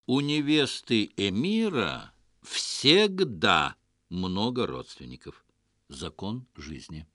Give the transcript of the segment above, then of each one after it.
У невесты эмира всегда много родственников. Закон жизни.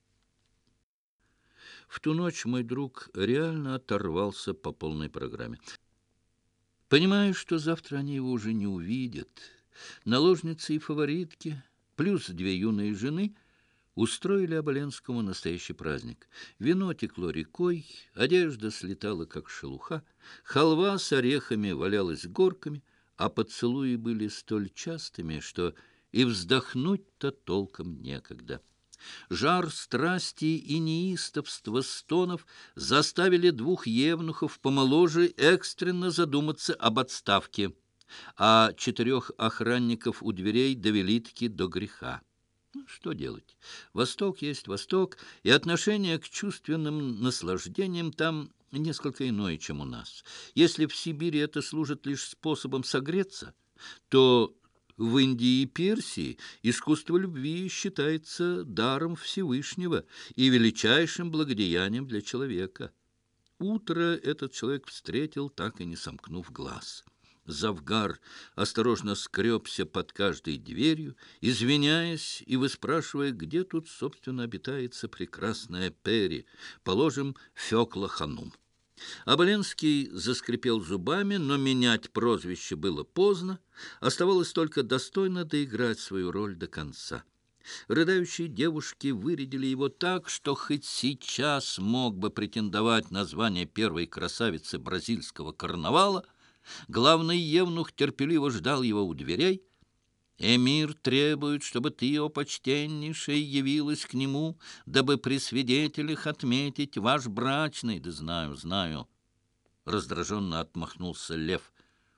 В ту ночь мой друг реально оторвался по полной программе. Понимаю, что завтра они его уже не увидят. Наложницы и фаворитки, плюс две юные жены, устроили Оболенскому настоящий праздник. Вино текло рекой, одежда слетала, как шелуха, халва с орехами валялась горками, а поцелуи были столь частыми, что и вздохнуть-то толком некогда. Жар страсти и неистовство стонов заставили двух евнухов помоложе экстренно задуматься об отставке, а 4 охранников у дверей довели-таки до греха. Ну, что делать? Восток есть Восток, и отношение к чувственным наслаждениям там несколько иное, чем у нас. Если в Сибири это служит лишь способом согреться, то в Индии и Персии искусство любви считается даром Всевышнего и величайшим благодеянием для человека. Утро этот человек встретил, так и не сомкнув глаз. Завгар осторожно скребся под каждой дверью, извиняясь и выспрашивая, где тут, собственно, обитается прекрасная Пери, положим, Фёкла Ханум. Оболенский заскрипел зубами, но менять прозвище было поздно. Оставалось только достойно доиграть свою роль до конца. Рыдающие девушки вырядили его так, что хоть сейчас мог бы претендовать на звание первой красавицы бразильского карнавала. Главный евнух терпеливо ждал его у дверей. «Эмир требует, чтобы ты, о почтеннейшая, явилась к нему, дабы при свидетелях отметить ваш брачный». «Да знаю, знаю», — раздраженно отмахнулся Лев.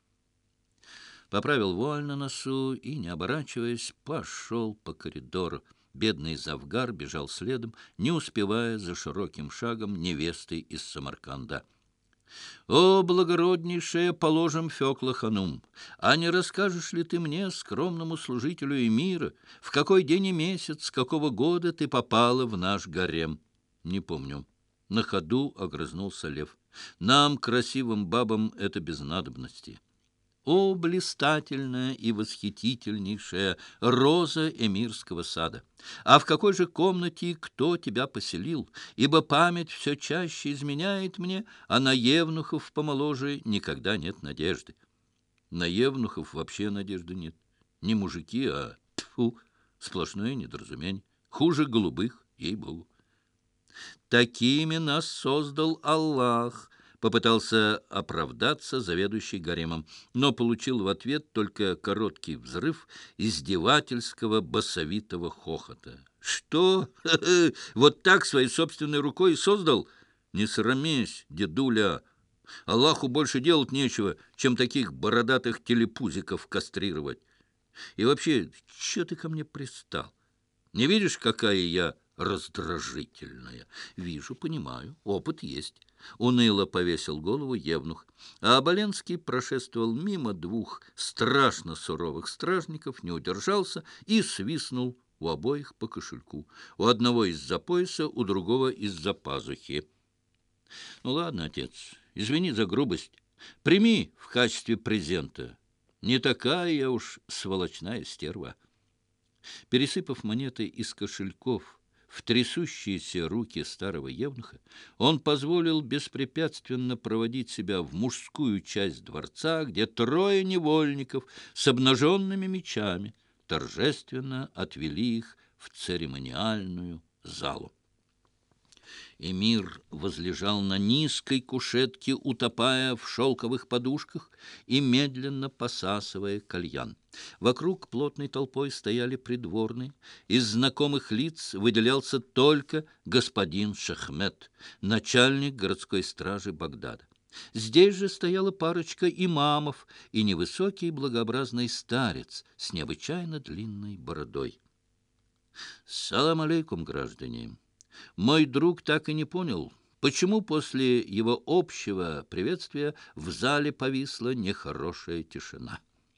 Поправил вуаль на носу и, не оборачиваясь, пошел по коридору. Бедный Завгар бежал следом, не успевая за широким шагом невесты из Самарканда. «О, благороднейшая, положим, Фёкла Ханум, а не расскажешь ли ты мне, скромному служителю эмира, в какой день и месяц, какого года ты попала в наш гарем?» «Не помню». На ходу огрызнулся Лев. «Нам, красивым бабам, это без надобности». «О, блистательная и восхитительнейшая роза эмирского сада! А в какой же комнате кто тебя поселил? Ибо память все чаще изменяет мне, а на евнухов помоложе никогда нет надежды». На евнухов вообще надежды нет. Не мужики, а тьфу, сплошное недоразумение. Хуже голубых, ей-богу. «Такими нас создал Аллах», — попытался оправдаться заведующий гаремом, но получил в ответ только короткий взрыв издевательского басовитого хохота. «Что? Вот так своей собственной рукой создал? Не срамись, дедуля! Аллаху больше делать нечего, чем таких бородатых телепузиков кастрировать. И вообще, че ты ко мне пристал? Не видишь, какая я раздражительная? Вижу, понимаю, опыт есть. Уныло повесил голову евнух. А Оболенский прошествовал мимо двух страшно суровых стражников, не удержался и свистнул у обоих по кошельку. У одного из-за пояса, у другого из-за пазухи. «Ну ладно, отец, извини за грубость. Прими в качестве презента. Не такая я уж сволочная стерва». Пересыпав монеты из кошельков в трясущиеся руки старого евнуха, он позволил беспрепятственно проводить себя в мужскую часть дворца, где 3 невольников с обнаженными мечами торжественно отвели их в церемониальную залу. Эмир возлежал на низкой кушетке, утопая в шелковых подушках и медленно посасывая кальян. Вокруг плотной толпой стояли придворные. Из знакомых лиц выделялся только господин Шахмет, начальник городской стражи Багдада. Здесь же стояла парочка имамов и невысокий благообразный старец с необычайно длинной бородой. «Салам алейкум, граждане! Мой друг так и не понял, почему после его общего приветствия в зале повисла нехорошая тишина».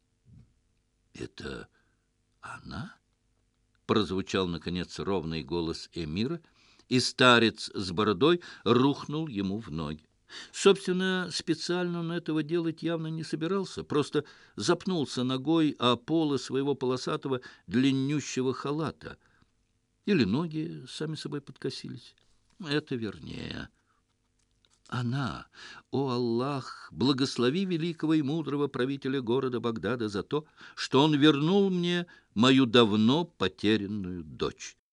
«Это она?» — прозвучал, наконец, ровный голос эмира, и старец с бородой рухнул ему в ноги. Собственно, специально он этого делать явно не собирался, просто запнулся ногой о полы своего полосатого длиннющего халата. Или ноги сами собой подкосились. Это вернее. Она, о Аллах, благослови великого и мудрого правителя города Багдада за то, что он вернул мне мою давно потерянную дочь.